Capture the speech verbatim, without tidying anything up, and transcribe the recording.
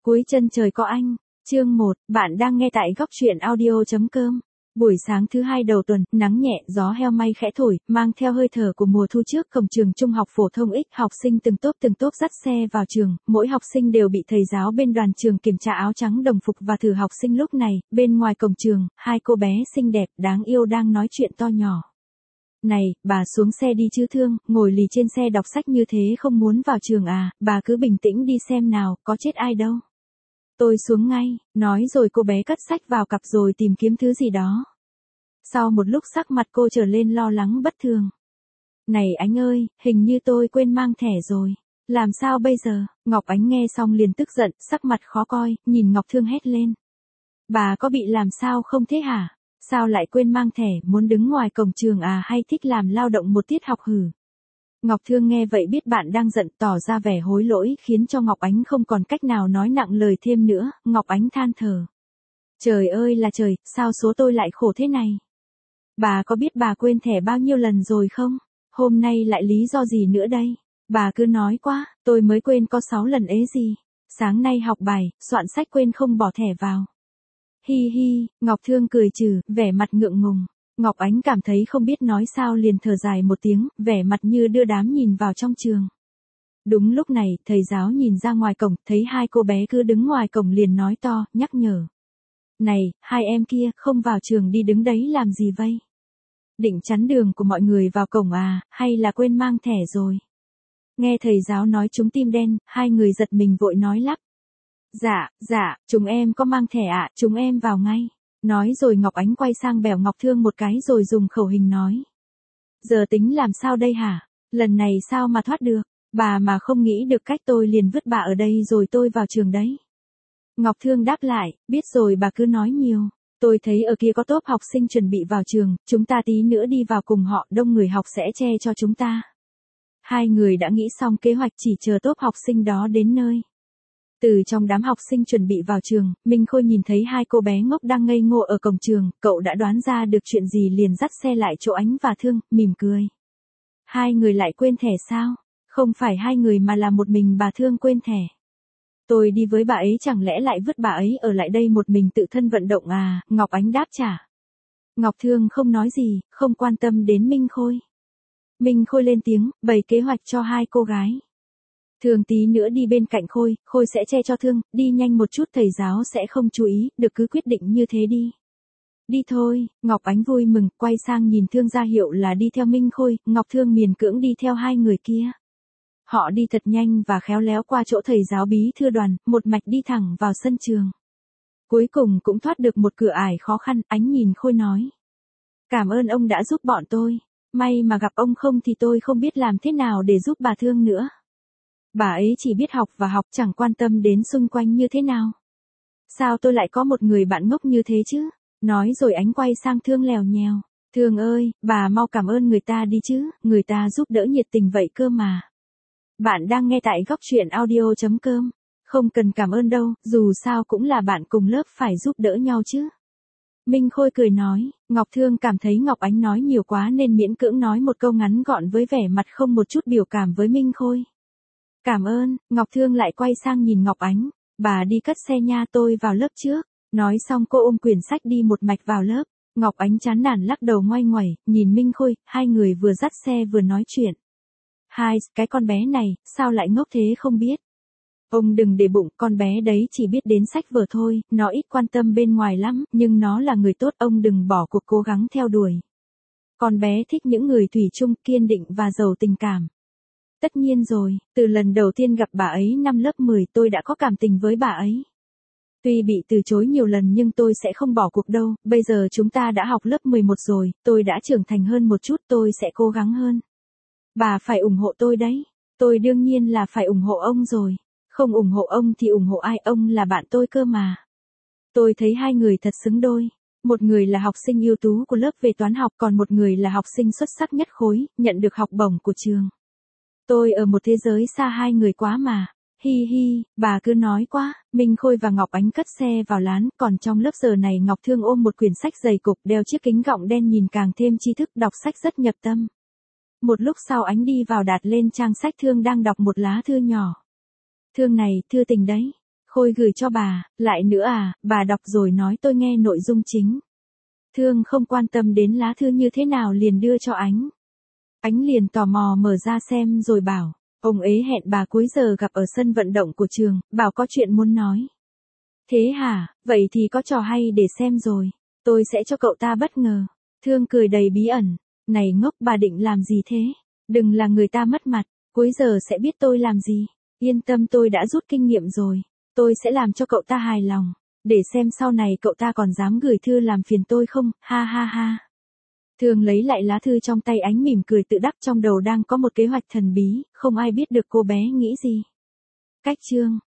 Cuối chân trời có anh, chương một, bạn đang nghe tại góc truyện audio chấm com. Buổi sáng thứ hai đầu tuần, nắng nhẹ, gió heo may khẽ thổi, mang theo hơi thở của mùa thu trước cổng trường trung học phổ thông X, học sinh từng tốp từng tốp dắt xe vào trường, mỗi học sinh đều bị thầy giáo bên đoàn trường kiểm tra áo trắng đồng phục và thử học sinh. Lúc này, bên ngoài cổng trường, hai cô bé xinh đẹp, đáng yêu đang nói chuyện to nhỏ. Này, bà xuống xe đi chứ Thương, ngồi lì trên xe đọc sách như thế không muốn vào trường à, bà cứ bình tĩnh đi xem nào, có chết ai đâu. Tôi xuống ngay, nói rồi cô bé cất sách vào cặp rồi tìm kiếm thứ gì đó. Sau một lúc sắc mặt cô trở lên lo lắng bất thường. Này anh ơi, hình như tôi quên mang thẻ rồi. Làm sao bây giờ? Ngọc Ánh nghe xong liền tức giận, sắc mặt khó coi, nhìn Ngọc Thương hét lên. Bà có bị làm sao không thế hả? Sao lại quên mang thẻ, muốn đứng ngoài cổng trường à hay thích làm lao động một tiết học hử? Ngọc Thương nghe vậy biết bạn đang giận, tỏ ra vẻ hối lỗi khiến cho Ngọc Ánh không còn cách nào nói nặng lời thêm nữa. Ngọc Ánh than thở. Trời ơi là trời, sao số tôi lại khổ thế này? Bà có biết bà quên thẻ bao nhiêu lần rồi không? Hôm nay lại lý do gì nữa đây? Bà cứ nói quá, tôi mới quên có sáu lần ế gì. Sáng nay học bài, soạn sách quên không bỏ thẻ vào. Hi hi, Ngọc Thương cười trừ, vẻ mặt ngượng ngùng. Ngọc Ánh cảm thấy không biết nói sao liền thở dài một tiếng, vẻ mặt như đưa đám nhìn vào trong trường. Đúng lúc này, thầy giáo nhìn ra ngoài cổng, thấy hai cô bé cứ đứng ngoài cổng liền nói to, nhắc nhở. Này, hai em kia, không vào trường đi đứng đấy làm gì vậy? Định chắn đường của mọi người vào cổng à, hay là quên mang thẻ rồi? Nghe thầy giáo nói chúng tim đen, hai người giật mình vội nói lắp. Dạ, dạ, chúng em có mang thẻ ạ, chúng em vào ngay. Nói rồi Ngọc Ánh quay sang bẻo Ngọc Thương một cái rồi dùng khẩu hình nói. Giờ tính làm sao đây hả? Lần này sao mà thoát được? Bà mà không nghĩ được cách tôi liền vứt bà ở đây rồi tôi vào trường đấy. Ngọc Thương đáp lại, biết rồi bà cứ nói nhiều. Tôi thấy ở kia có tốp học sinh chuẩn bị vào trường, chúng ta tí nữa đi vào cùng họ, đông người học sẽ che cho chúng ta. Hai người đã nghĩ xong kế hoạch chỉ chờ tốp học sinh đó đến nơi. Từ trong đám học sinh chuẩn bị vào trường, Minh Khôi nhìn thấy hai cô bé ngốc đang ngây ngô ở cổng trường, cậu đã đoán ra được chuyện gì liền dắt xe lại chỗ Ánh và Thương, mỉm cười. Hai người lại quên thẻ sao? Không phải hai người mà là một mình bà Thương quên thẻ. Tôi đi với bà ấy chẳng lẽ lại vứt bà ấy ở lại đây một mình tự thân vận động à? Ngọc Ánh đáp trả. Ngọc Thương không nói gì, không quan tâm đến Minh Khôi. Minh Khôi lên tiếng, bày kế hoạch cho hai cô gái. Thương tí nữa đi bên cạnh Khôi, Khôi sẽ che cho Thương, đi nhanh một chút thầy giáo sẽ không chú ý, được cứ quyết định như thế đi. Đi thôi, Ngọc Ánh vui mừng, quay sang nhìn Thương ra hiệu là đi theo Minh Khôi, Ngọc Thương miền cưỡng đi theo hai người kia. Họ đi thật nhanh và khéo léo qua chỗ thầy giáo bí thư đoàn, một mạch đi thẳng vào sân trường. Cuối cùng cũng thoát được một cửa ải khó khăn, Ánh nhìn Khôi nói. Cảm ơn ông đã giúp bọn tôi, may mà gặp ông không thì tôi không biết làm thế nào để giúp bà Thương nữa. Bà ấy chỉ biết học và học chẳng quan tâm đến xung quanh như thế nào. Sao tôi lại có một người bạn ngốc như thế chứ? Nói rồi Ánh quay sang Thương lèo nhèo. Thương ơi, bà mau cảm ơn người ta đi chứ, người ta giúp đỡ nhiệt tình vậy cơ mà. Bạn đang nghe tại góc truyện audio chấm com. Không cần cảm ơn đâu, dù sao cũng là bạn cùng lớp phải giúp đỡ nhau chứ. Minh Khôi cười nói, Ngọc Thương cảm thấy Ngọc Ánh nói nhiều quá nên miễn cưỡng nói một câu ngắn gọn với vẻ mặt không một chút biểu cảm với Minh Khôi. Cảm ơn, Ngọc Thương lại quay sang nhìn Ngọc Ánh, bà đi cất xe nha tôi vào lớp trước. Nói xong cô ôm quyển sách đi một mạch vào lớp, Ngọc Ánh chán nản lắc đầu ngoay ngoẩy, nhìn Minh Khôi, hai người vừa dắt xe vừa nói chuyện. Hai, cái con bé này, sao lại ngốc thế không biết. Ông đừng để bụng, con bé đấy chỉ biết đến sách vở thôi, nó ít quan tâm bên ngoài lắm, nhưng nó là người tốt, ông đừng bỏ cuộc cố gắng theo đuổi. Con bé thích những người thủy chung, kiên định và giàu tình cảm. Tất nhiên rồi, từ lần đầu tiên gặp bà ấy năm lớp mười tôi đã có cảm tình với bà ấy. Tuy bị từ chối nhiều lần nhưng tôi sẽ không bỏ cuộc đâu, bây giờ chúng ta đã học lớp mười một rồi, tôi đã trưởng thành hơn một chút, tôi sẽ cố gắng hơn. Bà phải ủng hộ tôi đấy, tôi đương nhiên là phải ủng hộ ông rồi, không ủng hộ ông thì ủng hộ ai, ông là bạn tôi cơ mà. Tôi thấy hai người thật xứng đôi, một người là học sinh ưu tú của lớp về toán học còn một người là học sinh xuất sắc nhất khối, nhận được học bổng của trường. Tôi ở một thế giới xa hai người quá mà. Hi hi, bà cứ nói quá. Minh Khôi và Ngọc Ánh cất xe vào lán, còn trong lớp giờ này Ngọc Thương ôm một quyển sách dày cục, đeo chiếc kính gọng đen nhìn càng thêm tri thức, đọc sách rất nhập tâm. Một lúc sau Ánh đi vào đặt lên trang sách Thương đang đọc một lá thư nhỏ. Thương này, thư tình đấy. Khôi gửi cho bà, lại nữa à, bà đọc rồi nói tôi nghe nội dung chính. Thương không quan tâm đến lá thư như thế nào liền đưa cho Ánh. Ánh liền tò mò mở ra xem rồi bảo, ông ấy hẹn bà cuối giờ gặp ở sân vận động của trường, bảo có chuyện muốn nói. Thế hả, vậy thì có trò hay để xem rồi, tôi sẽ cho cậu ta bất ngờ. Thương cười đầy bí ẩn, này ngốc bà định làm gì thế? Đừng là người ta mất mặt, cuối giờ sẽ biết tôi làm gì. Yên tâm tôi đã rút kinh nghiệm rồi, tôi sẽ làm cho cậu ta hài lòng, để xem sau này cậu ta còn dám gửi thư làm phiền tôi không, ha ha ha. Thương lấy lại lá thư trong tay Ánh mỉm cười tự đắc trong đầu đang có một kế hoạch thần bí, không ai biết được cô bé nghĩ gì. Cách chương